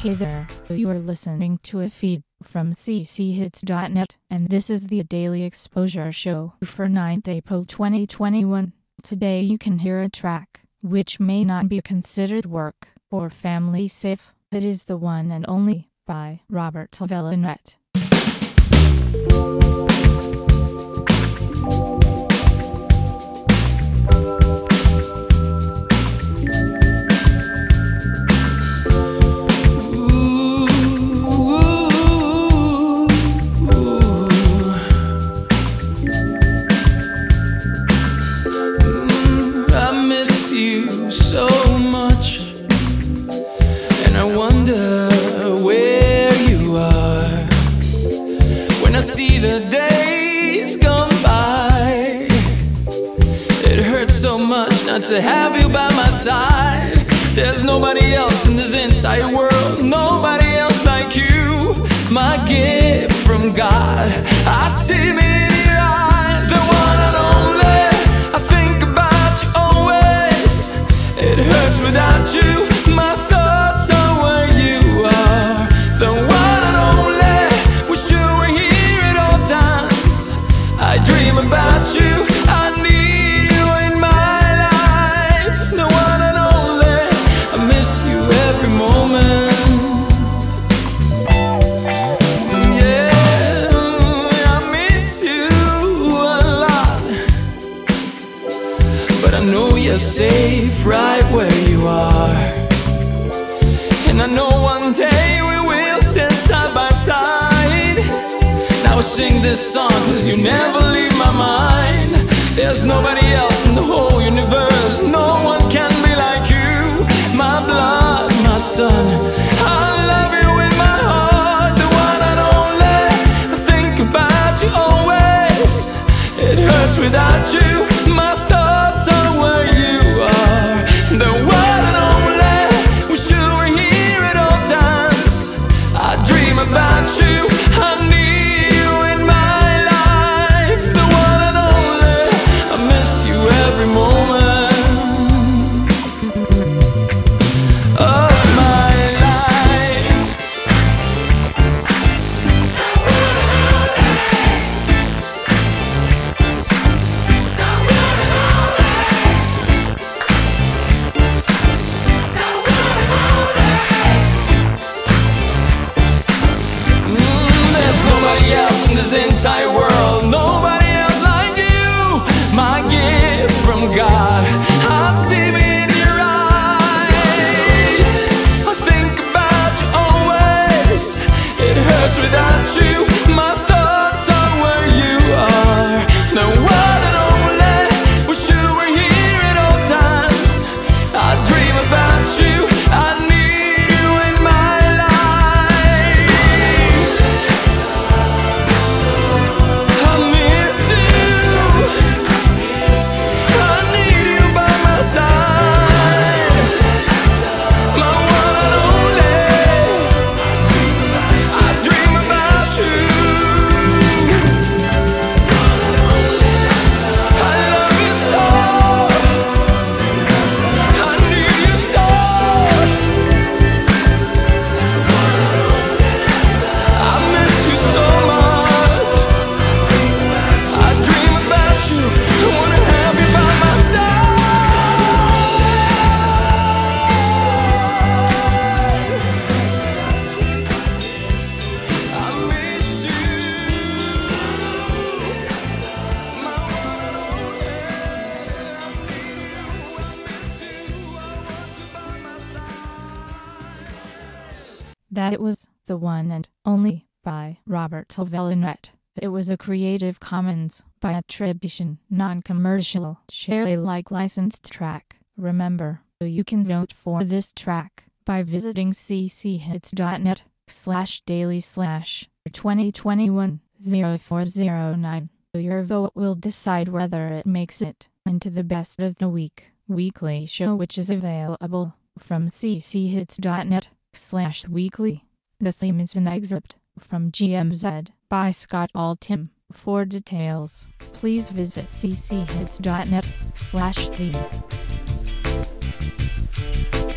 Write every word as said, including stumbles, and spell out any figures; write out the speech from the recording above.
Hey there, you are listening to a feed from c c hits dot net, and this is the Daily Exposure Show for ninth April twenty twenty-one. Today you can hear a track which may not be considered work or family safe. It is the one and only by Robert Velinet. So much, and I wonder where you are when I see the days come by. It hurts so much not to have you by my side. There's nobody else in this entire world, nobody else like you, my gift from God. I see me in your eyes, the one and only. I think about you always. It hurts without you, my thoughts are where you are, the one and only. Wish you were here at all times. I dream about you, I need you in my life, the one and only. I miss you every moment. Yeah, I miss you a lot, but I know you're safe right where you are. And I know one day we will stand side by side. Now I sing this song cause you never leave my mind. There's nobody else in the whole universe, no one can be like you, my blood, my son. I love you with my heart, the one and only. I think about you always. It hurts without you, my thoughts are where you are, the one and only. Wish you were here at all times. I dream about you, I need you in my life, the one and only. I miss you every moment of my life. This entire world, nobody else like you, my gift from God. I see me in your eyes, I think about you always. It hurts without you, my thoughts are where you are, the one and only. Wish you were here at all times. I dream about you, I need you in my life. I miss you, I need you by my side, my one and only. I dream about you, I love you so, I need you so. I miss you so much, I dream about you, I wanna have you by my side. I miss you, my one and only. I need you, I miss you, I want you by my side. That it was the one and only by Robert Velinet. It was a Creative Commons by attribution, non-commercial, share Alike licensed track. Remember, you can vote for this track by visiting c c hits dot net slash daily slash twenty twenty-one oh four oh nine. Your vote will decide whether it makes it into the best of the week weekly show, which is available from c c hits dot net slash weekly. The theme is an excerpt from G M Z by Scott Altham. For details, please visit c c hits dot net slash theme.